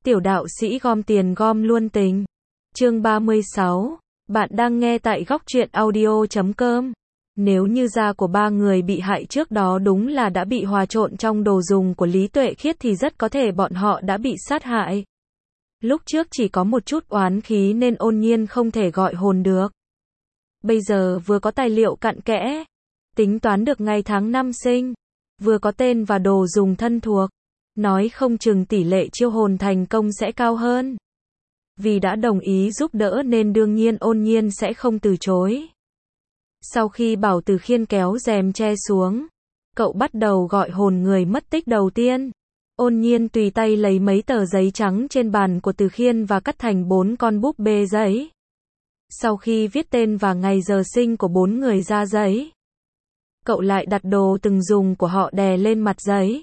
Tiểu đạo sĩ gom tiền gom luôn tình. Chương 36. Bạn đang nghe tại góc truyện audio.com. Nếu như da của ba người bị hại trước đó đúng là đã bị hòa trộn trong đồ dùng của Lý Tuệ Khiết thì rất có thể bọn họ đã bị sát hại. Lúc trước chỉ có một chút oán khí nên Ôn Nhiên không thể gọi hồn được. Bây giờ vừa có tài liệu cặn kẽ, tính toán được ngày tháng năm sinh, vừa có tên và đồ dùng thân thuộc, nói không chừng tỷ lệ chiêu hồn thành công sẽ cao hơn. Vì đã đồng ý giúp đỡ nên đương nhiên Ôn Nhiên sẽ không từ chối. Sau khi Bảo Từ Khiên kéo rèm che xuống, cậu bắt đầu gọi hồn người mất tích đầu tiên. Ôn Nhiên tùy tay lấy mấy tờ giấy trắng trên bàn của Từ Khiên và cắt thành 4 con búp bê giấy. Sau khi viết tên và ngày giờ sinh của 4 người ra giấy, cậu lại đặt đồ từng dùng của họ đè lên mặt giấy,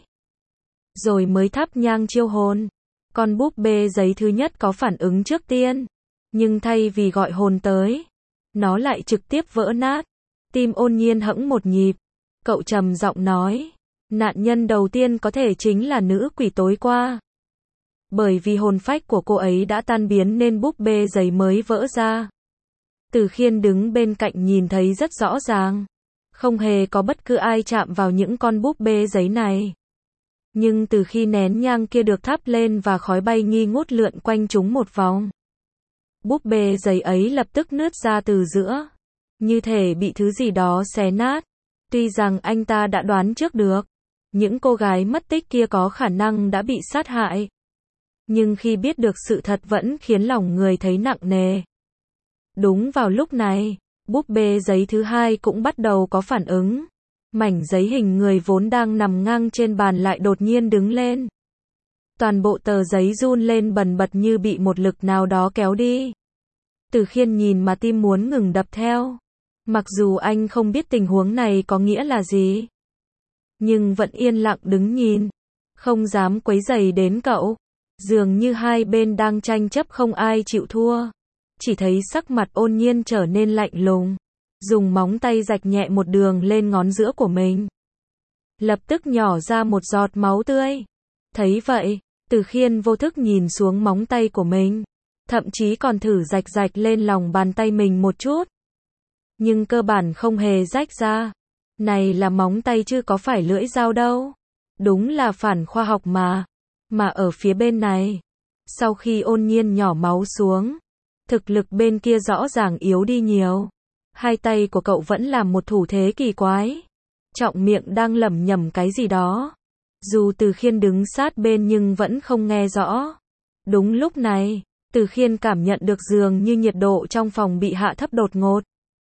rồi mới thắp nhang chiêu hồn. Con búp bê giấy thứ nhất có phản ứng trước tiên, nhưng thay vì gọi hồn tới, nó lại trực tiếp vỡ nát. Tim Ôn Nhiên hẫng một nhịp, cậu trầm giọng nói, nạn nhân đầu tiên có thể chính là nữ quỷ tối qua. Bởi vì hồn phách của cô ấy đã tan biến nên búp bê giấy mới vỡ ra. Từ Khiên đứng bên cạnh nhìn thấy rất rõ ràng, không hề có bất cứ ai chạm vào những con búp bê giấy này. Nhưng từ khi nén nhang kia được thắp lên và khói bay nghi ngút lượn quanh chúng một vòng, búp bê giấy ấy lập tức nứt ra từ giữa, như thể bị thứ gì đó xé nát. Tuy rằng anh ta đã đoán trước được, những cô gái mất tích kia có khả năng đã bị sát hại, nhưng khi biết được sự thật vẫn khiến lòng người thấy nặng nề. Đúng vào lúc này, búp bê giấy thứ hai cũng bắt đầu có phản ứng. Mảnh giấy hình người vốn đang nằm ngang trên bàn lại đột nhiên đứng lên. Toàn bộ tờ giấy run lên bần bật như bị một lực nào đó kéo đi. Từ Khiên nhìn mà tim muốn ngừng đập theo. Mặc dù anh không biết tình huống này có nghĩa là gì, nhưng vẫn yên lặng đứng nhìn, không dám quấy rầy đến cậu. Dường như hai bên đang tranh chấp không ai chịu thua. Chỉ thấy sắc mặt Ôn Nhiên trở nên lạnh lùng, dùng móng tay rạch nhẹ một đường lên ngón giữa của mình. Lập tức nhỏ ra một giọt máu tươi. Thấy vậy, Từ Khiên vô thức nhìn xuống móng tay của mình, thậm chí còn thử rạch rạch lên lòng bàn tay mình một chút. Nhưng cơ bản không hề rách ra. Này là móng tay chứ có phải lưỡi dao đâu. Đúng là phản khoa học mà. Mà ở phía bên này, sau khi Ôn Nhiên nhỏ máu xuống, thực lực bên kia rõ ràng yếu đi nhiều. Hai tay của cậu vẫn làm một thủ thế kỳ quái, trọng miệng đang lẩm nhẩm cái gì đó. Dù Từ Khiên đứng sát bên nhưng vẫn không nghe rõ. Đúng lúc này, Từ Khiên cảm nhận được dường như nhiệt độ trong phòng bị hạ thấp đột ngột.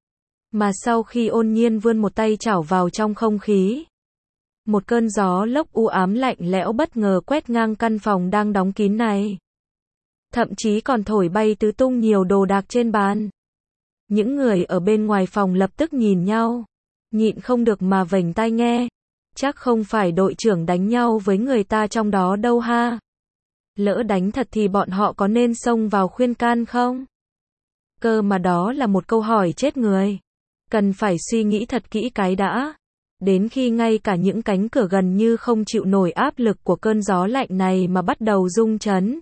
Mà sau khi Ôn Nhiên vươn một tay chảo vào trong không khí, một cơn gió lốc u ám lạnh lẽo bất ngờ quét ngang căn phòng đang đóng kín này. Thậm chí còn thổi bay tứ tung nhiều đồ đạc trên bàn. Những người ở bên ngoài phòng lập tức nhìn nhau, nhịn không được mà vểnh tai nghe. Chắc không phải đội trưởng đánh nhau với người ta trong đó đâu ha. Lỡ đánh thật thì bọn họ có nên xông vào khuyên can không? Cơ mà đó là một câu hỏi chết người. Cần phải suy nghĩ thật kỹ cái đã. Đến khi ngay cả những cánh cửa gần như không chịu nổi áp lực của cơn gió lạnh này mà bắt đầu rung chấn.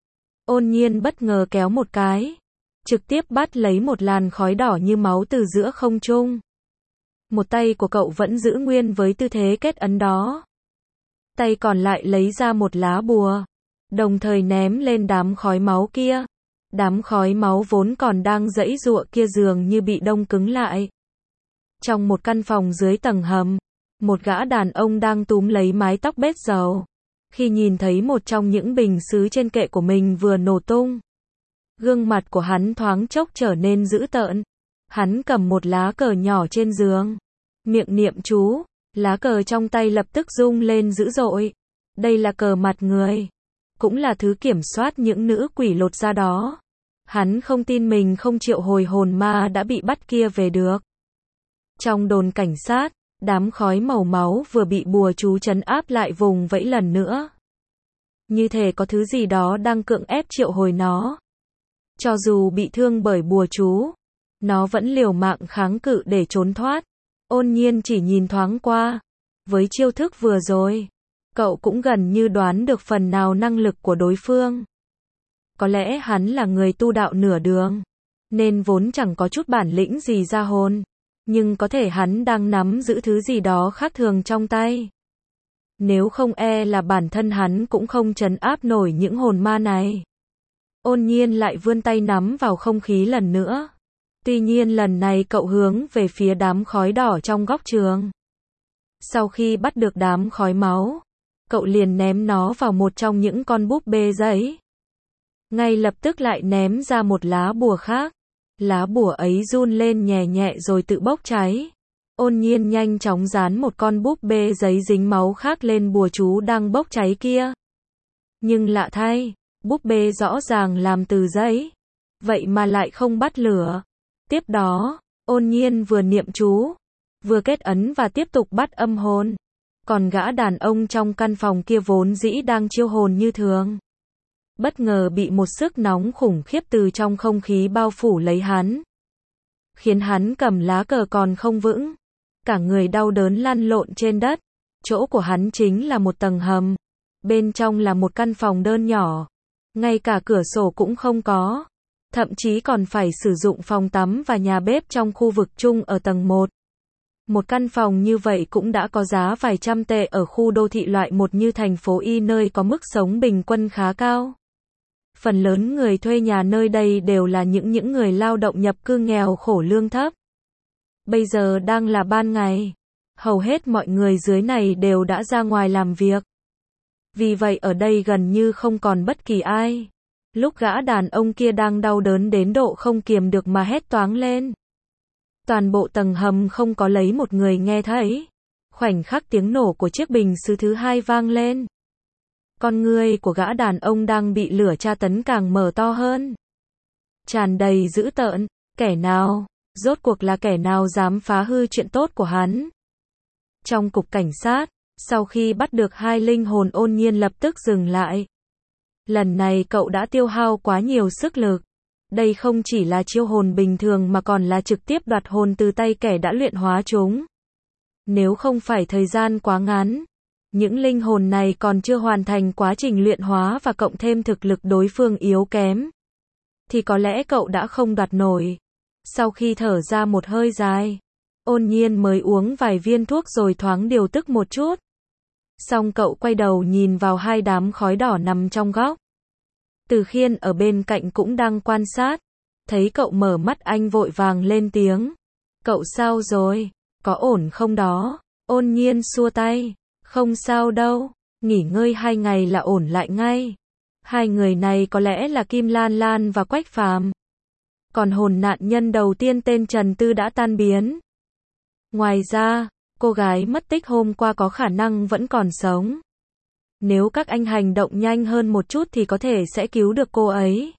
Ôn Nhiên bất ngờ kéo một cái, trực tiếp bắt lấy một làn khói đỏ như máu từ giữa không trung. Một tay của cậu vẫn giữ nguyên với tư thế kết ấn đó. Tay còn lại lấy ra một lá bùa, đồng thời ném lên đám khói máu kia. Đám khói máu vốn còn đang giãy giụa kia dường như bị đông cứng lại. Trong một căn phòng dưới tầng hầm, một gã đàn ông đang túm lấy mái tóc bết dầu. Khi nhìn thấy một trong những bình sứ trên kệ của mình vừa nổ tung, gương mặt của hắn thoáng chốc trở nên dữ tợn. Hắn cầm một lá cờ nhỏ trên giường, miệng niệm chú, lá cờ trong tay lập tức rung lên dữ dội. Đây là cờ mặt người, cũng là thứ kiểm soát những nữ quỷ lột da đó. Hắn không tin mình không triệu hồi hồn ma đã bị bắt kia về được. Trong đồn cảnh sát, đám khói màu máu vừa bị bùa chú trấn áp lại vùng vẫy lần nữa. Như thể có thứ gì đó đang cưỡng ép triệu hồi nó. Cho dù bị thương bởi bùa chú, nó vẫn liều mạng kháng cự để trốn thoát. Ôn Nhiên chỉ nhìn thoáng qua. Với chiêu thức vừa rồi, cậu cũng gần như đoán được phần nào năng lực của đối phương. Có lẽ hắn là người tu đạo nửa đường, nên vốn chẳng có chút bản lĩnh gì ra hồn. Nhưng có thể hắn đang nắm giữ thứ gì đó khác thường trong tay. Nếu không e là bản thân hắn cũng không trấn áp nổi những hồn ma này. Ôn Nhiên lại vươn tay nắm vào không khí lần nữa. Tuy nhiên lần này cậu hướng về phía đám khói đỏ trong góc trường. Sau khi bắt được đám khói máu, cậu liền ném nó vào một trong những con búp bê giấy. Ngay lập tức lại ném ra một lá bùa khác. Lá bùa ấy run lên nhẹ nhẹ rồi tự bốc cháy. Ôn Nhiên nhanh chóng dán một con búp bê giấy dính máu khác lên bùa chú đang bốc cháy kia. Nhưng lạ thay, búp bê rõ ràng làm từ giấy, vậy mà lại không bắt lửa. Tiếp đó, Ôn Nhiên vừa niệm chú, vừa kết ấn và tiếp tục bắt âm hồn. Còn gã đàn ông trong căn phòng kia vốn dĩ đang chiêu hồn như thường, bất ngờ bị một sức nóng khủng khiếp từ trong không khí bao phủ lấy hắn, khiến hắn cầm lá cờ còn không vững, cả người đau đớn lăn lộn trên đất. Chỗ của hắn chính là một tầng hầm, bên trong là một căn phòng đơn nhỏ, ngay cả cửa sổ cũng không có, thậm chí còn phải sử dụng phòng tắm và nhà bếp trong khu vực chung ở tầng 1. Một căn phòng như vậy cũng đã có giá vài trăm tệ ở khu đô thị loại 1 như thành phố Y, nơi có mức sống bình quân khá cao. Phần lớn người thuê nhà nơi đây đều là những người lao động nhập cư nghèo khổ lương thấp. Bây giờ đang là ban ngày, hầu hết mọi người dưới này đều đã ra ngoài làm việc. Vì vậy ở đây gần như không còn bất kỳ ai. Lúc gã đàn ông kia đang đau đớn đến độ không kiềm được mà hét toáng lên. Toàn bộ tầng hầm không có lấy một người nghe thấy. Khoảnh khắc tiếng nổ của chiếc bình sứ thứ hai vang lên, con người của gã đàn ông đang bị lửa tra tấn càng mở to hơn, tràn đầy dữ tợn. Kẻ nào, rốt cuộc là kẻ nào dám phá hư chuyện tốt của hắn? Trong cục cảnh sát, sau khi bắt được hai linh hồn, Ôn Nhiên lập tức dừng lại. Lần này cậu đã tiêu hao quá nhiều sức lực. Đây không chỉ là chiêu hồn bình thường mà còn là trực tiếp đoạt hồn từ tay kẻ đã luyện hóa chúng. Nếu không phải thời gian quá ngắn, những linh hồn này còn chưa hoàn thành quá trình luyện hóa và cộng thêm thực lực đối phương yếu kém, thì có lẽ cậu đã không đoạt nổi. Sau khi thở ra một hơi dài, Ôn Nhiên mới uống vài viên thuốc rồi thoáng điều tức một chút. Xong cậu quay đầu nhìn vào hai đám khói đỏ nằm trong góc. Từ Khiên ở bên cạnh cũng đang quan sát. Thấy cậu mở mắt anh vội vàng lên tiếng. Cậu sao rồi? Có ổn không đó? Ôn Nhiên xua tay. Không sao đâu, nghỉ ngơi 2 ngày là ổn lại ngay. Hai người này có lẽ là Kim Lan Lan và Quách Phàm. Còn hồn nạn nhân đầu tiên tên Trần Tư đã tan biến. Ngoài ra, cô gái mất tích hôm qua có khả năng vẫn còn sống. Nếu các anh hành động nhanh hơn một chút thì có thể sẽ cứu được cô ấy.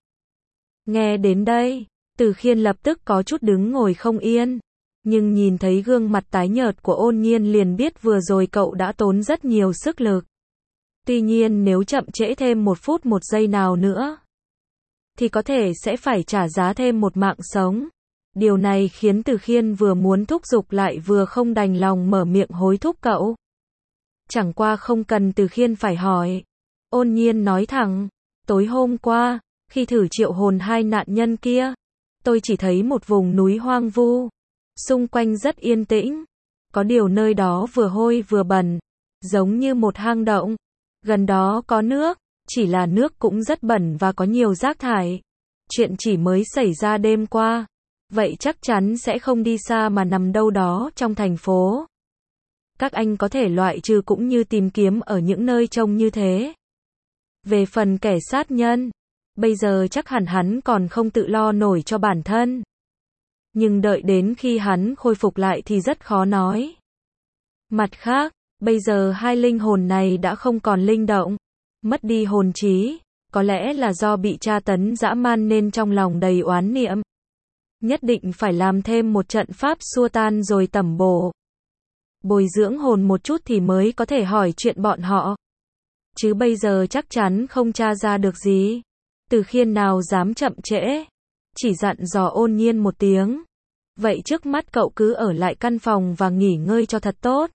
Nghe đến đây, Từ Khiên lập tức có chút đứng ngồi không yên. Nhưng nhìn thấy gương mặt tái nhợt của Ôn Nhiên liền biết vừa rồi cậu đã tốn rất nhiều sức lực. Tuy nhiên nếu chậm trễ thêm 1 phút 1 giây nào nữa, thì có thể sẽ phải trả giá thêm một mạng sống. Điều này khiến Từ Khiên vừa muốn thúc giục lại vừa không đành lòng mở miệng hối thúc cậu. Chẳng qua không cần Từ Khiên phải hỏi. Ôn Nhiên nói thẳng, tối hôm qua, khi thử triệu hồn hai nạn nhân kia, tôi chỉ thấy một vùng núi hoang vu. Xung quanh rất yên tĩnh. Có điều nơi đó vừa hôi vừa bẩn, giống như một hang động. Gần đó có nước, chỉ là nước cũng rất bẩn và có nhiều rác thải. Chuyện chỉ mới xảy ra đêm qua, vậy chắc chắn sẽ không đi xa mà nằm đâu đó trong thành phố. Các anh có thể loại trừ cũng như tìm kiếm ở những nơi trông như thế. Về phần kẻ sát nhân, bây giờ chắc hẳn hắn còn không tự lo nổi cho bản thân. Nhưng đợi đến khi hắn khôi phục lại thì rất khó nói. Mặt khác, bây giờ hai linh hồn này đã không còn linh động, mất đi hồn trí, có lẽ là do bị tra tấn dã man nên trong lòng đầy oán niệm. Nhất định phải làm thêm một trận pháp xua tan rồi tẩm bổ. Bồi dưỡng hồn một chút thì mới có thể hỏi chuyện bọn họ. Chứ bây giờ chắc chắn không tra ra được gì. Từ Khiên nào dám chậm trễ, chỉ dặn dò Ôn Nhiên một tiếng. Vậy trước mắt cậu cứ ở lại căn phòng và nghỉ ngơi cho thật tốt.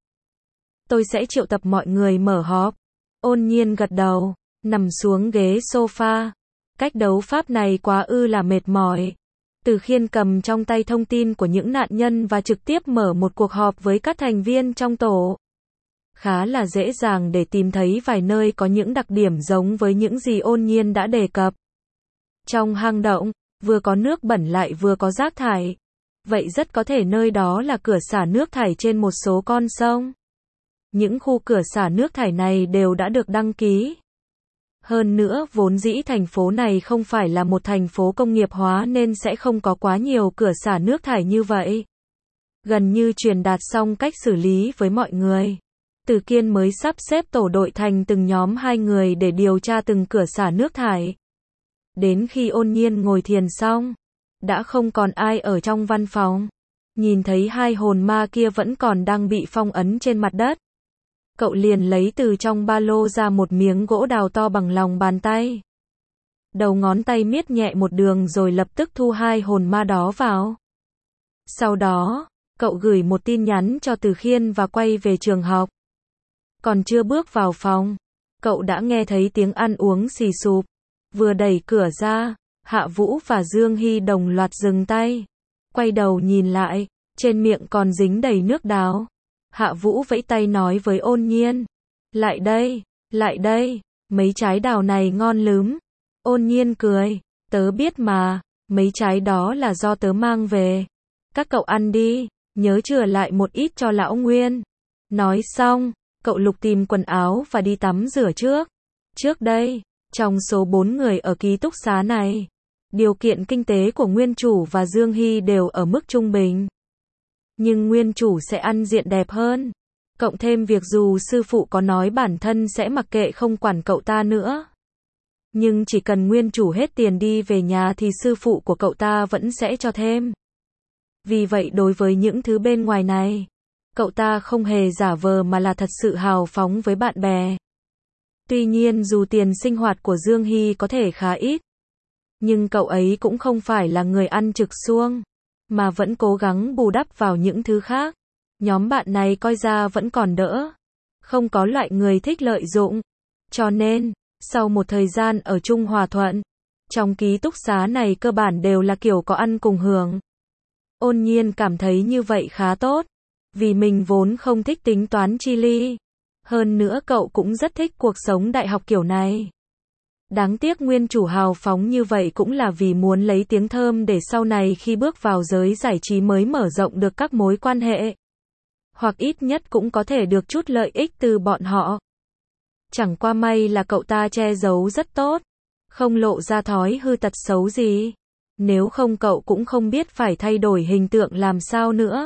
Tôi sẽ triệu tập mọi người mở họp. Ôn Nhiên gật đầu, nằm xuống ghế sofa. Cách đấu pháp này quá ư là mệt mỏi. Từ Khiên cầm trong tay thông tin của những nạn nhân và trực tiếp mở một cuộc họp với các thành viên trong tổ. Khá là dễ dàng để tìm thấy vài nơi có những đặc điểm giống với những gì Ôn Nhiên đã đề cập. Trong hang động, vừa có nước bẩn lại vừa có rác thải. Vậy rất có thể nơi đó là cửa xả nước thải trên một số con sông. Những khu cửa xả nước thải này đều đã được đăng ký. Hơn nữa, vốn dĩ thành phố này không phải là một thành phố công nghiệp hóa nên sẽ không có quá nhiều cửa xả nước thải như vậy. Gần như truyền đạt xong cách xử lý với mọi người. Từ Kiên mới sắp xếp tổ đội thành từng nhóm 2 người để điều tra từng cửa xả nước thải. Đến khi Ôn Nhiên ngồi thiền xong, đã không còn ai ở trong văn phòng. Nhìn thấy 2 hồn ma kia vẫn còn đang bị phong ấn trên mặt đất. Cậu liền lấy từ trong ba lô ra một miếng gỗ đào to bằng lòng bàn tay. Đầu ngón tay miết nhẹ một đường rồi lập tức thu 2 hồn ma đó vào. Sau đó, cậu gửi một tin nhắn cho Từ Khiên và quay về trường học. Còn chưa bước vào phòng, cậu đã nghe thấy tiếng ăn uống xì xụp. Vừa đẩy cửa ra, Hạ Vũ và Dương Hy đồng loạt dừng tay. Quay đầu nhìn lại, trên miệng còn dính đầy nước đào. Hạ Vũ vẫy tay nói với Ôn Nhiên. Lại đây, mấy trái đào này ngon lắm. Ôn Nhiên cười, tớ biết mà, mấy trái đó là do tớ mang về. Các cậu ăn đi, nhớ chừa lại một ít cho lão Nguyên. Nói xong, cậu lục tìm quần áo và đi tắm rửa trước. Trước đây, trong số 4 người ở ký túc xá này, điều kiện kinh tế của nguyên chủ và Dương Hy đều ở mức trung bình. Nhưng nguyên chủ sẽ ăn diện đẹp hơn. Cộng thêm việc dù sư phụ có nói bản thân sẽ mặc kệ không quản cậu ta nữa. Nhưng chỉ cần nguyên chủ hết tiền đi về nhà thì sư phụ của cậu ta vẫn sẽ cho thêm. Vì vậy đối với những thứ bên ngoài này, cậu ta không hề giả vờ mà là thật sự hào phóng với bạn bè. Tuy nhiên dù tiền sinh hoạt của Dương Hy có thể khá ít, nhưng cậu ấy cũng không phải là người ăn trực xuông, mà vẫn cố gắng bù đắp vào những thứ khác. Nhóm bạn này coi ra vẫn còn đỡ, không có loại người thích lợi dụng. Cho nên, sau một thời gian ở chung hòa thuận, trong ký túc xá này cơ bản đều là kiểu có ăn cùng hưởng. Ôn Nhiên cảm thấy như vậy khá tốt, vì mình vốn không thích tính toán chi ly. Hơn nữa cậu cũng rất thích cuộc sống đại học kiểu này. Đáng tiếc nguyên chủ hào phóng như vậy cũng là vì muốn lấy tiếng thơm để sau này khi bước vào giới giải trí mới mở rộng được các mối quan hệ. Hoặc ít nhất cũng có thể được chút lợi ích từ bọn họ. Chẳng qua may là cậu ta che giấu rất tốt, không lộ ra thói hư tật xấu gì. Nếu không cậu cũng không biết phải thay đổi hình tượng làm sao nữa.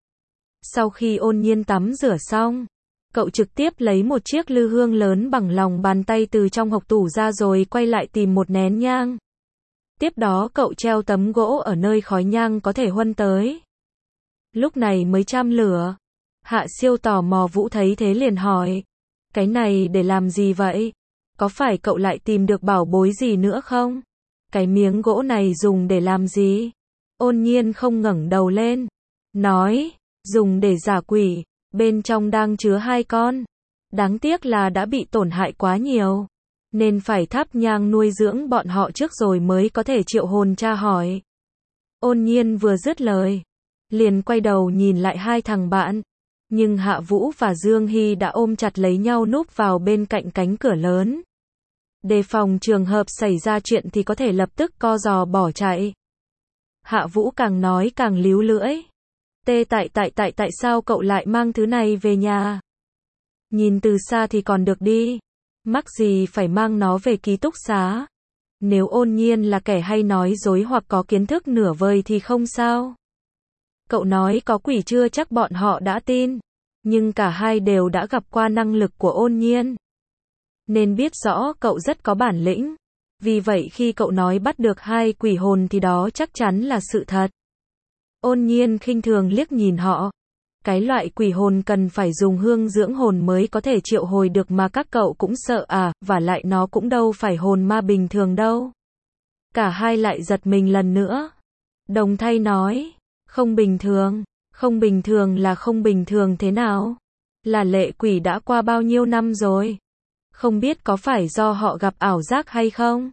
Sau khi Ôn Nhiên tắm rửa xong, cậu trực tiếp lấy một chiếc lư hương lớn bằng lòng bàn tay từ trong hộc tủ ra rồi quay lại tìm một nén nhang. Tiếp đó cậu treo tấm gỗ ở nơi khói nhang có thể huân tới. Lúc này mới châm lửa. Hạ Siêu tò mò Vũ thấy thế liền hỏi. Cái này để làm gì vậy? Có phải cậu lại tìm được bảo bối gì nữa không? Cái miếng gỗ này dùng để làm gì? Ôn Nhiên không ngẩng đầu lên. Nói, dùng để giả quỷ. Bên trong đang chứa 2 con. Đáng tiếc là đã bị tổn hại quá nhiều, nên phải thắp nhang nuôi dưỡng bọn họ trước rồi mới có thể triệu hồn tra hỏi. Ôn Nhiên vừa dứt lời, liền quay đầu nhìn lại 2 thằng bạn. Nhưng Hạ Vũ và Dương Hy đã ôm chặt lấy nhau núp vào bên cạnh cánh cửa lớn. Đề phòng trường hợp xảy ra chuyện thì có thể lập tức co giò bỏ chạy. Hạ Vũ càng nói càng líu lưỡi. Tại sao cậu lại mang thứ này về nhà? Nhìn từ xa thì còn được đi. Mắc gì phải mang nó về ký túc xá? Nếu Ôn Nhiên là kẻ hay nói dối hoặc có kiến thức nửa vời thì không sao. Cậu nói có quỷ chưa chắc bọn họ đã tin. Nhưng cả hai đều đã gặp qua năng lực của Ôn Nhiên, nên biết rõ cậu rất có bản lĩnh. Vì vậy khi cậu nói bắt được 2 quỷ hồn thì đó chắc chắn là sự thật. Ôn Nhiên khinh thường liếc nhìn họ. Cái loại quỷ hồn cần phải dùng hương dưỡng hồn mới có thể triệu hồi được mà các cậu cũng sợ à, và lại nó cũng đâu phải hồn ma bình thường đâu. Cả hai lại giật mình lần nữa. Đồng Thay nói, không bình thường là không bình thường thế nào? Là lệ quỷ đã qua bao nhiêu năm rồi? Không biết có phải do họ gặp ảo giác hay không?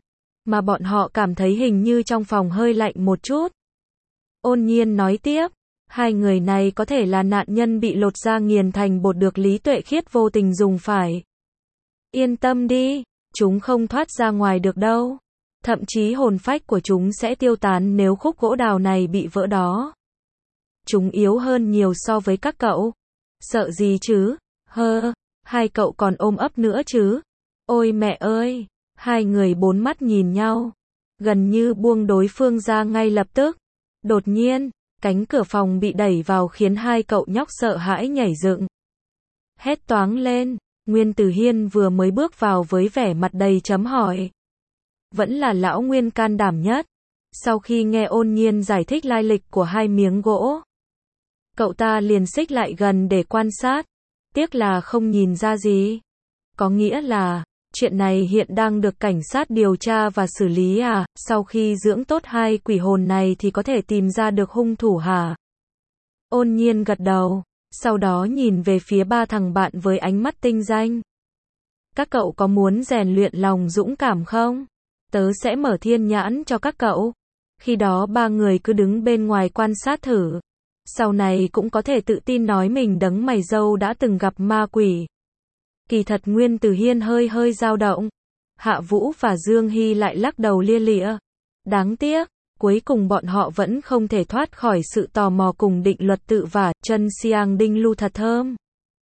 mà bọn họ cảm thấy hình như trong phòng hơi lạnh một chút. Ôn Nhiên nói tiếp, hai người này có thể là nạn nhân bị lột da nghiền thành bột được Lý Tuệ Khiết vô tình dùng phải. Yên tâm đi, chúng không thoát ra ngoài được đâu. Thậm chí hồn phách của chúng sẽ tiêu tán nếu khúc gỗ đào này bị vỡ đó. Chúng yếu hơn nhiều so với các cậu. Sợ gì chứ? Hai cậu còn ôm ấp nữa chứ? Ôi mẹ ơi! Hai người bốn mắt nhìn nhau. Gần như buông đối phương ra ngay lập tức. Đột nhiên, cánh cửa phòng bị đẩy vào khiến hai cậu nhóc sợ hãi nhảy dựng. Hét toáng lên, Nguyên Tử Hiên vừa mới bước vào với vẻ mặt đầy chấm hỏi. Vẫn là lão Nguyên can đảm nhất. Sau khi nghe Ôn Nhiên giải thích lai lịch của hai miếng gỗ, cậu ta liền xích lại gần để quan sát. Tiếc là không nhìn ra gì. Có nghĩa là, chuyện này hiện đang được cảnh sát điều tra và xử lý à? Sau khi dưỡng tốt hai quỷ hồn này thì có thể tìm ra được hung thủ hả? Ôn Nhiên gật đầu, sau đó nhìn về phía ba thằng bạn với ánh mắt tinh danh. Các cậu có muốn rèn luyện lòng dũng cảm không? Tớ sẽ mở thiên nhãn cho các cậu. Khi đó ba người cứ đứng bên ngoài quan sát thử. Sau này cũng có thể tự tin nói mình đấng mày râu đã từng gặp ma quỷ. Kỳ thật Nguyên Tử Hiên hơi dao động. Hạ Vũ và Dương Hy lại lắc đầu lia lịa. Đáng tiếc, cuối cùng bọn họ vẫn không thể thoát khỏi sự tò mò cùng định luật tự vả. Chân xiang đinh lưu thật thơm.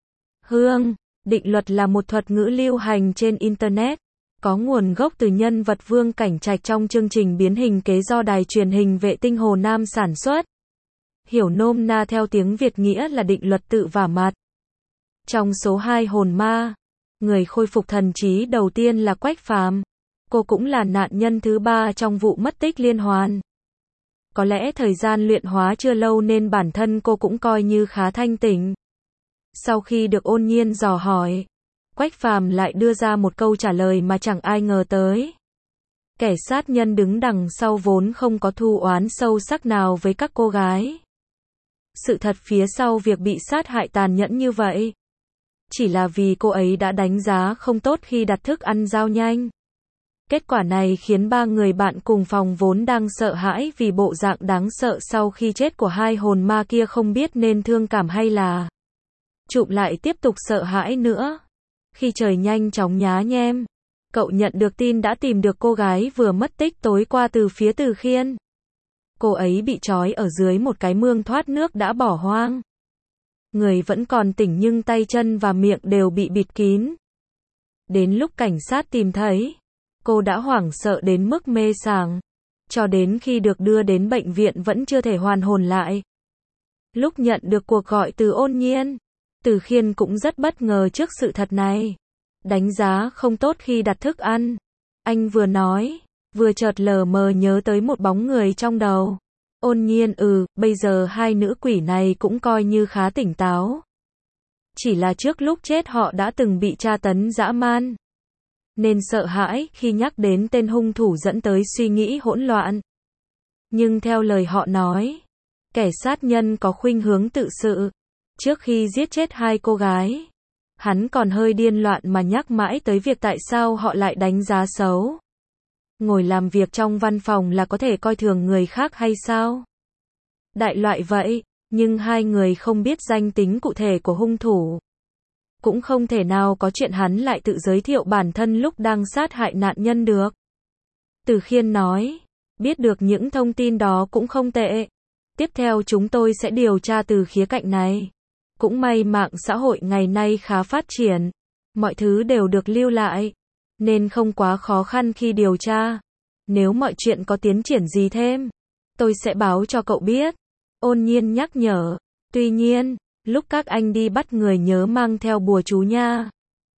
Định luật là một thuật ngữ lưu hành trên Internet. Có nguồn gốc từ nhân vật Vương Cảnh Trạch trong chương trình biến hình kế do đài truyền hình vệ tinh Hồ Nam sản xuất. Hiểu nôm na theo tiếng Việt nghĩa là định luật tự vả mặt. Trong số 2 hồn ma, người khôi phục thần trí đầu tiên là Quách Phàm. Cô cũng là nạn nhân thứ 3 trong vụ mất tích liên hoàn. Có lẽ thời gian luyện hóa chưa lâu nên bản thân cô cũng coi như khá thanh tỉnh. Sau khi được Ôn Nhiên dò hỏi, Quách Phàm lại đưa ra một câu trả lời mà chẳng ai ngờ tới. Kẻ sát nhân đứng đằng sau vốn không có thù oán sâu sắc nào với các cô gái. Sự thật phía sau việc bị sát hại tàn nhẫn như vậy, chỉ là vì cô ấy đã đánh giá không tốt khi đặt thức ăn giao nhanh. Kết quả này khiến ba người bạn cùng phòng vốn đang sợ hãi vì bộ dạng đáng sợ sau khi chết của hai hồn ma kia không biết nên thương cảm hay là chụp lại tiếp tục sợ hãi nữa. Khi trời nhanh chóng nhá nhem, cậu nhận được tin đã tìm được cô gái vừa mất tích tối qua từ phía Từ Khiên. Cô ấy bị trói ở dưới một cái mương thoát nước đã bỏ hoang. Người vẫn còn tỉnh nhưng tay chân và miệng đều bị bịt kín. Đến lúc cảnh sát tìm thấy, cô đã hoảng sợ đến mức mê sảng. Cho đến khi được đưa đến bệnh viện vẫn chưa thể hoàn hồn lại. Lúc nhận được cuộc gọi từ Ôn Nhiên, Từ Khiên cũng rất bất ngờ trước sự thật này. Đánh giá không tốt khi đặt thức ăn. Anh vừa nói, vừa chợt lờ mờ nhớ tới một bóng người trong đầu. Ôn Nhiên bây giờ hai nữ quỷ này cũng coi như khá tỉnh táo. Chỉ là trước lúc chết họ đã từng bị tra tấn dã man. Nên sợ hãi khi nhắc đến tên hung thủ dẫn tới suy nghĩ hỗn loạn. Nhưng theo lời họ nói, kẻ sát nhân có khuynh hướng tự sự. Trước khi giết chết hai cô gái, hắn còn hơi điên loạn mà nhắc mãi tới việc tại sao họ lại đánh giá xấu. Ngồi làm việc trong văn phòng là có thể coi thường người khác hay sao? Đại loại vậy, nhưng hai người không biết danh tính cụ thể của hung thủ. Cũng không thể nào có chuyện hắn lại tự giới thiệu bản thân lúc đang sát hại nạn nhân được. Từ Khiên nói, biết được những thông tin đó cũng không tệ. Tiếp theo chúng tôi sẽ điều tra từ khía cạnh này. Cũng may mạng xã hội ngày nay khá phát triển. Mọi thứ đều được lưu lại. Nên không quá khó khăn khi điều tra. Nếu mọi chuyện có tiến triển gì thêm, tôi sẽ báo cho cậu biết. Ôn Nhiên nhắc nhở. Tuy nhiên, lúc các anh đi bắt người nhớ mang theo bùa chú nha.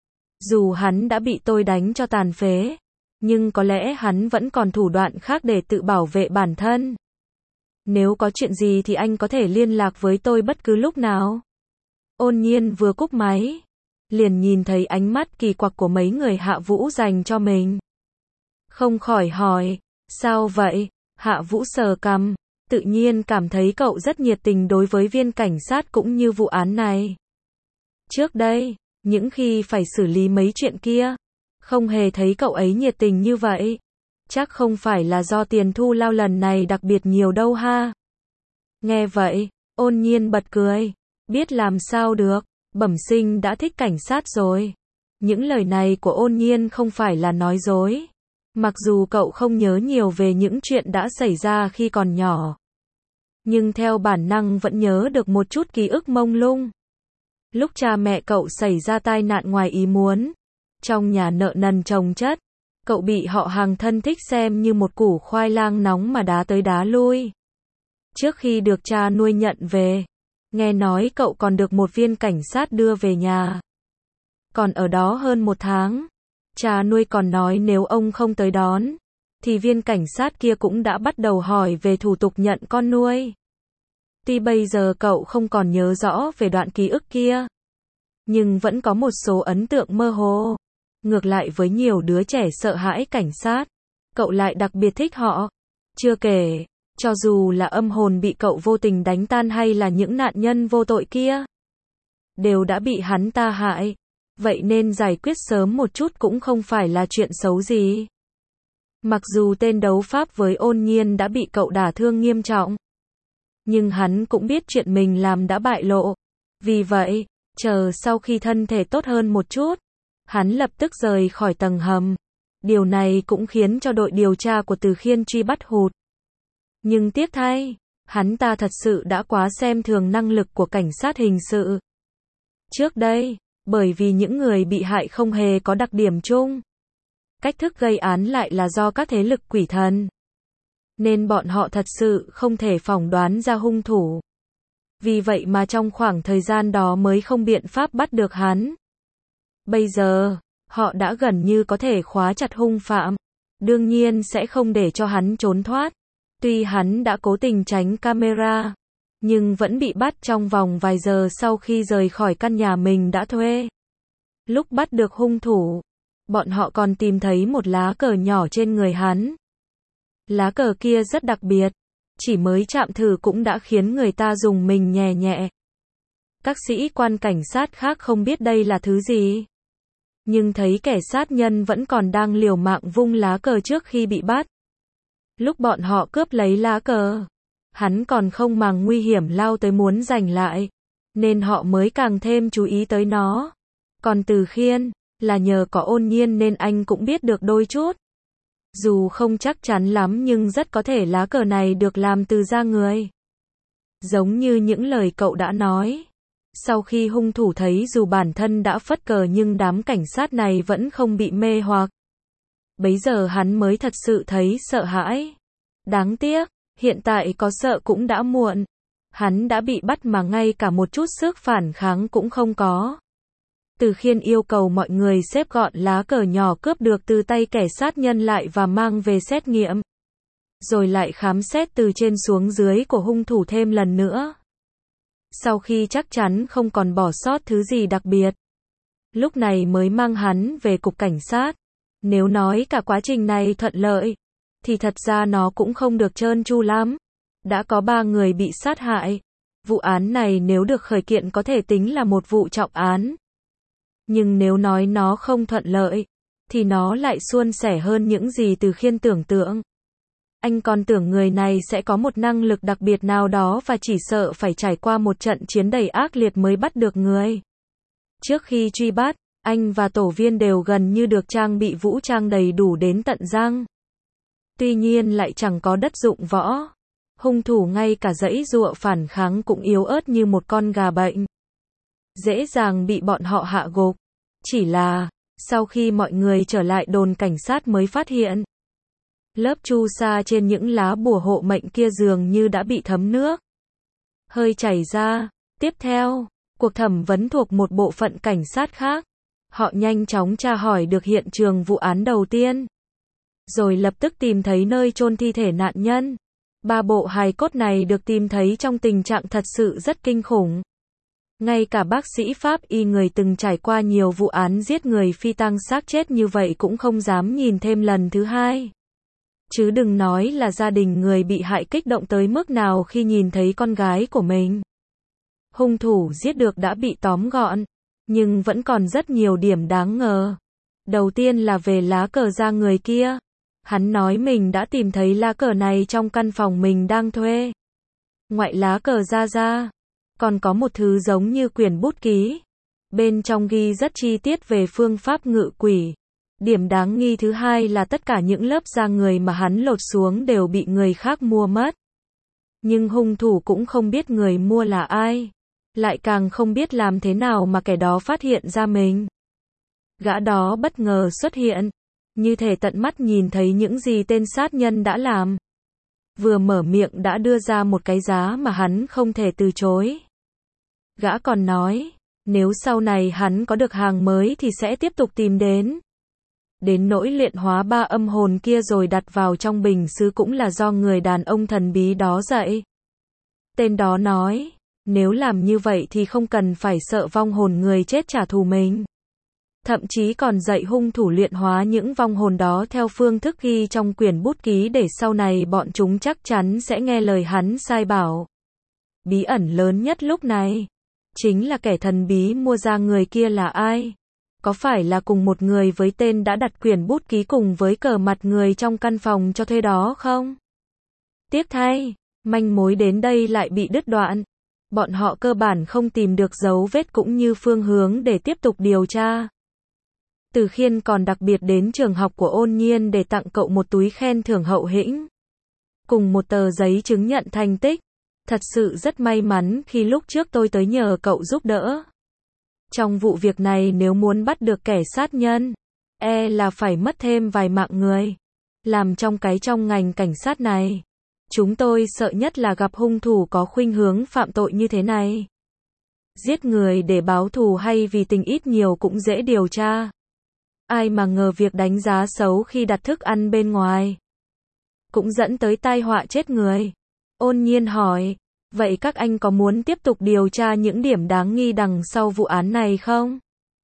Dù hắn đã bị tôi đánh cho tàn phế, nhưng có lẽ hắn vẫn còn thủ đoạn khác để tự bảo vệ bản thân. Nếu có chuyện gì thì anh có thể liên lạc với tôi bất cứ lúc nào. Ôn Nhiên vừa cúp máy, liền nhìn thấy ánh mắt kỳ quặc của mấy người Hạ Vũ dành cho mình. Không khỏi hỏi, sao vậy? Hạ Vũ sờ cằm, tự nhiên cảm thấy cậu rất nhiệt tình đối với viên cảnh sát cũng như vụ án này. Trước đây, những khi phải xử lý mấy chuyện kia, không hề thấy cậu ấy nhiệt tình như vậy. Chắc không phải là do tiền thù lao lần này đặc biệt nhiều đâu ha. Nghe vậy, Ôn Nhiên bật cười. Biết làm sao được, bẩm sinh đã thích cảnh sát rồi. Những lời này của Ôn Nhiên không phải là nói dối. Mặc dù cậu không nhớ nhiều về những chuyện đã xảy ra khi còn nhỏ, nhưng theo bản năng vẫn nhớ được một chút ký ức mông lung. Lúc cha mẹ cậu xảy ra tai nạn ngoài ý muốn, trong nhà nợ nần chồng chất, cậu bị họ hàng thân thích xem như một củ khoai lang nóng mà đá tới đá lui. Trước khi được cha nuôi nhận về, nghe nói cậu còn được một viên cảnh sát đưa về nhà. Còn ở đó hơn 1 tháng, cha nuôi còn nói nếu ông không tới đón, thì viên cảnh sát kia cũng đã bắt đầu hỏi về thủ tục nhận con nuôi. Tuy bây giờ cậu không còn nhớ rõ về đoạn ký ức kia, nhưng vẫn có một số ấn tượng mơ hồ. Ngược lại với nhiều đứa trẻ sợ hãi cảnh sát, cậu lại đặc biệt thích họ. Chưa kể, cho dù là âm hồn bị cậu vô tình đánh tan hay là những nạn nhân vô tội kia, đều đã bị hắn ta hại. Vậy nên giải quyết sớm một chút cũng không phải là chuyện xấu gì. Mặc dù tên đấu pháp với Ôn Nhiên đã bị cậu đả thương nghiêm trọng, nhưng hắn cũng biết chuyện mình làm đã bại lộ. Vì vậy, chờ sau khi thân thể tốt hơn một chút, hắn lập tức rời khỏi tầng hầm. Điều này cũng khiến cho đội điều tra của Từ Khiên truy bắt hụt. Nhưng tiếc thay, hắn ta thật sự đã quá xem thường năng lực của cảnh sát hình sự. Trước đây, bởi vì những người bị hại không hề có đặc điểm chung, cách thức gây án lại là do các thế lực quỷ thần, nên bọn họ thật sự không thể phỏng đoán ra hung thủ. Vì vậy mà trong khoảng thời gian đó mới không biện pháp bắt được hắn. Bây giờ, họ đã gần như có thể khóa chặt hung phạm, đương nhiên sẽ không để cho hắn trốn thoát. Tuy hắn đã cố tình tránh camera, nhưng vẫn bị bắt trong vòng vài giờ sau khi rời khỏi căn nhà mình đã thuê. Lúc bắt được hung thủ, bọn họ còn tìm thấy một lá cờ nhỏ trên người hắn. Lá cờ kia rất đặc biệt, chỉ mới chạm thử cũng đã khiến người ta rùng mình nhẹ nhẹ. Các sĩ quan cảnh sát khác không biết đây là thứ gì, nhưng thấy kẻ sát nhân vẫn còn đang liều mạng vung lá cờ trước khi bị bắt. Lúc bọn họ cướp lấy lá cờ, hắn còn không màng nguy hiểm lao tới muốn giành lại, nên họ mới càng thêm chú ý tới nó. Còn Từ Khiên, là nhờ có Ôn Nhiên nên anh cũng biết được đôi chút. Dù không chắc chắn lắm nhưng rất có thể lá cờ này được làm từ da người. Giống như những lời cậu đã nói. Sau khi hung thủ thấy dù bản thân đã phất cờ nhưng đám cảnh sát này vẫn không bị mê hoặc, bấy giờ hắn mới thật sự thấy sợ hãi. Đáng tiếc, hiện tại có sợ cũng đã muộn. Hắn đã bị bắt mà ngay cả một chút sức phản kháng cũng không có. Từ Khiên yêu cầu mọi người xếp gọn lá cờ nhỏ cướp được từ tay kẻ sát nhân lại và mang về xét nghiệm. Rồi lại khám xét từ trên xuống dưới của hung thủ thêm lần nữa. Sau khi chắc chắn không còn bỏ sót thứ gì đặc biệt, lúc này mới mang hắn về cục cảnh sát. Nếu nói cả quá trình này thuận lợi, thì thật ra nó cũng không được trơn tru lắm. Đã có 3 người bị sát hại. Vụ án này nếu được khởi kiện có thể tính là một vụ trọng án. Nhưng nếu nói nó không thuận lợi, thì nó lại suôn sẻ hơn những gì Từ Khiên tưởng tượng. Anh còn tưởng người này sẽ có một năng lực đặc biệt nào đó và chỉ sợ phải trải qua một trận chiến đầy ác liệt mới bắt được người. Trước khi truy bắt, anh và tổ viên đều gần như được trang bị vũ trang đầy đủ đến tận răng. Tuy nhiên lại chẳng có đất dụng võ. Hung thủ ngay cả giãy giụa phản kháng cũng yếu ớt như một con gà bệnh. Dễ dàng bị bọn họ hạ gục. Chỉ là, sau khi mọi người trở lại đồn cảnh sát mới phát hiện, lớp chu sa trên những lá bùa hộ mệnh kia dường như đã bị thấm nước, hơi chảy ra. Tiếp theo, cuộc thẩm vấn thuộc một bộ phận cảnh sát khác. Họ nhanh chóng tra hỏi được hiện trường vụ án đầu tiên, rồi lập tức tìm thấy nơi chôn thi thể nạn nhân. 3 bộ hài cốt này được tìm thấy trong tình trạng thật sự rất kinh khủng. Ngay cả bác sĩ pháp y người từng trải qua nhiều vụ án giết người phi tang xác chết như vậy cũng không dám nhìn thêm lần thứ hai. Chứ đừng nói là gia đình người bị hại kích động tới mức nào khi nhìn thấy con gái của mình. Hung thủ giết được đã bị tóm gọn, nhưng vẫn còn rất nhiều điểm đáng ngờ. Đầu tiên là về lá cờ da người kia. Hắn nói mình đã tìm thấy lá cờ này trong căn phòng mình đang thuê. Ngoại lá cờ ra, còn có một thứ giống như quyển bút ký. Bên trong ghi rất chi tiết về phương pháp ngự quỷ. Điểm đáng nghi thứ hai là tất cả những lớp da người mà hắn lột xuống đều bị người khác mua mất. Nhưng hung thủ cũng không biết người mua là ai. Lại càng không biết làm thế nào mà kẻ đó phát hiện ra mình. Gã đó bất ngờ xuất hiện, như thể tận mắt nhìn thấy những gì tên sát nhân đã làm. Vừa mở miệng đã đưa ra một cái giá mà hắn không thể từ chối. Gã còn nói, nếu sau này hắn có được hàng mới thì sẽ tiếp tục tìm đến. Đến nỗi luyện hóa 3 âm hồn kia rồi đặt vào trong bình sứ cũng là do người đàn ông thần bí đó dạy. Tên đó nói, nếu làm như vậy thì không cần phải sợ vong hồn người chết trả thù mình. Thậm chí còn dạy hung thủ luyện hóa những vong hồn đó theo phương thức ghi trong quyển bút ký để sau này bọn chúng chắc chắn sẽ nghe lời hắn sai bảo. Bí ẩn lớn nhất lúc này chính là kẻ thần bí mua da người kia là ai? Có phải là cùng một người với tên đã đặt quyển bút ký cùng với cờ mặt người trong căn phòng cho thuê đó không? Tiếc thay, manh mối đến đây lại bị đứt đoạn. Bọn họ cơ bản không tìm được dấu vết cũng như phương hướng để tiếp tục điều tra. Từ Khiên còn đặc biệt đến trường học của Ôn Nhiên để tặng cậu một túi khen thưởng hậu hĩnh. Cùng một tờ giấy chứng nhận thành tích. Thật sự rất may mắn khi lúc trước tôi tới nhờ cậu giúp đỡ. Trong vụ việc này nếu muốn bắt được kẻ sát nhân, là phải mất thêm vài mạng người. Làm trong ngành cảnh sát này, chúng tôi sợ nhất là gặp hung thủ có khuynh hướng phạm tội như thế này. Giết người để báo thù hay vì tình ít nhiều cũng dễ điều tra. Ai mà ngờ việc đánh giá xấu khi đặt thức ăn bên ngoài cũng dẫn tới tai họa chết người. Ôn Nhiên hỏi, vậy các anh có muốn tiếp tục điều tra những điểm đáng nghi đằng sau vụ án này không?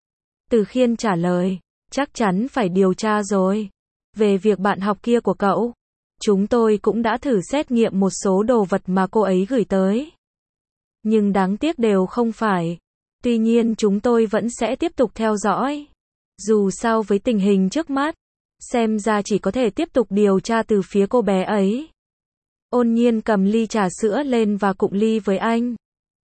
Từ Khiên trả lời, chắc chắn phải điều tra rồi. Về việc bạn học kia của cậu, chúng tôi cũng đã thử xét nghiệm một số đồ vật mà cô ấy gửi tới. Nhưng đáng tiếc đều không phải. Tuy nhiên chúng tôi vẫn sẽ tiếp tục theo dõi. Dù sao với tình hình trước mắt, xem ra chỉ có thể tiếp tục điều tra từ phía cô bé ấy. Ôn Nhiên cầm ly trà sữa lên và cụng ly với anh.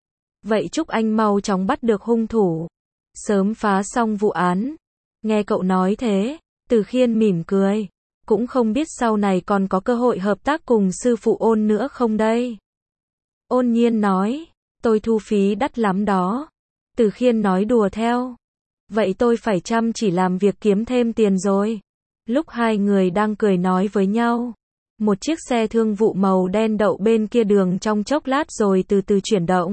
Vậy chúc anh mau chóng bắt được hung thủ, sớm phá xong vụ án. Nghe cậu nói thế, Từ Khiên mỉm cười. Cũng không biết sau này còn có cơ hội hợp tác cùng sư phụ Ôn nữa không đây? Ôn Nhiên nói, tôi thu phí đắt lắm đó. Từ Khiên nói đùa theo. Vậy tôi phải chăm chỉ làm việc kiếm thêm tiền rồi. Lúc hai người đang cười nói với nhau, một chiếc xe thương vụ màu đen đậu bên kia đường trong chốc lát rồi từ từ chuyển động.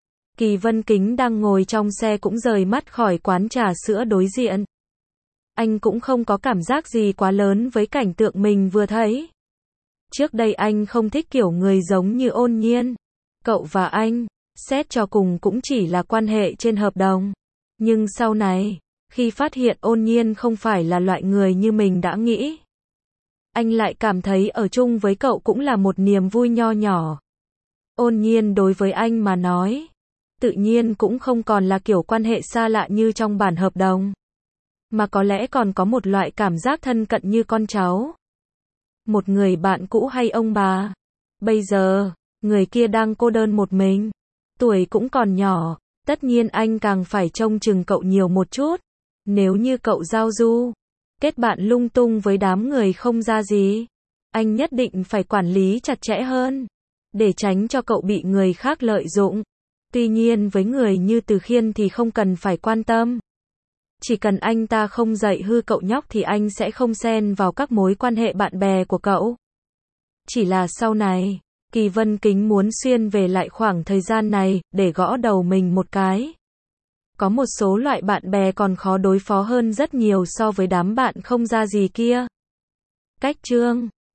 Kỳ Vân Kính đang ngồi trong xe cũng rời mắt khỏi quán trà sữa đối diện. Anh cũng không có cảm giác gì quá lớn với cảnh tượng mình vừa thấy. Trước đây anh không thích kiểu người giống như Ôn Nhiên. Cậu và anh, xét cho cùng cũng chỉ là quan hệ trên hợp đồng. Nhưng sau này, khi phát hiện Ôn Nhiên không phải là loại người như mình đã nghĩ, anh lại cảm thấy ở chung với cậu cũng là một niềm vui nho nhỏ. Ôn Nhiên đối với anh mà nói, tự nhiên cũng không còn là kiểu quan hệ xa lạ như trong bản hợp đồng, mà có lẽ còn có một loại cảm giác thân cận như con cháu. Một người bạn cũ hay ông bà. Bây giờ, người kia đang cô đơn một mình, tuổi cũng còn nhỏ, tất nhiên anh càng phải trông chừng cậu nhiều một chút. Nếu như cậu giao du, kết bạn lung tung với đám người không ra gì, anh nhất định phải quản lý chặt chẽ hơn, để tránh cho cậu bị người khác lợi dụng. Tuy nhiên với người như Từ Khiên thì không cần phải quan tâm. Chỉ cần anh ta không dạy hư cậu nhóc thì anh sẽ không xen vào các mối quan hệ bạn bè của cậu. Chỉ là sau này, Kỳ Vân Kính muốn xuyên về lại khoảng thời gian này, để gõ đầu mình một cái. Có một số loại bạn bè còn khó đối phó hơn rất nhiều so với đám bạn không ra gì kia. Cách chương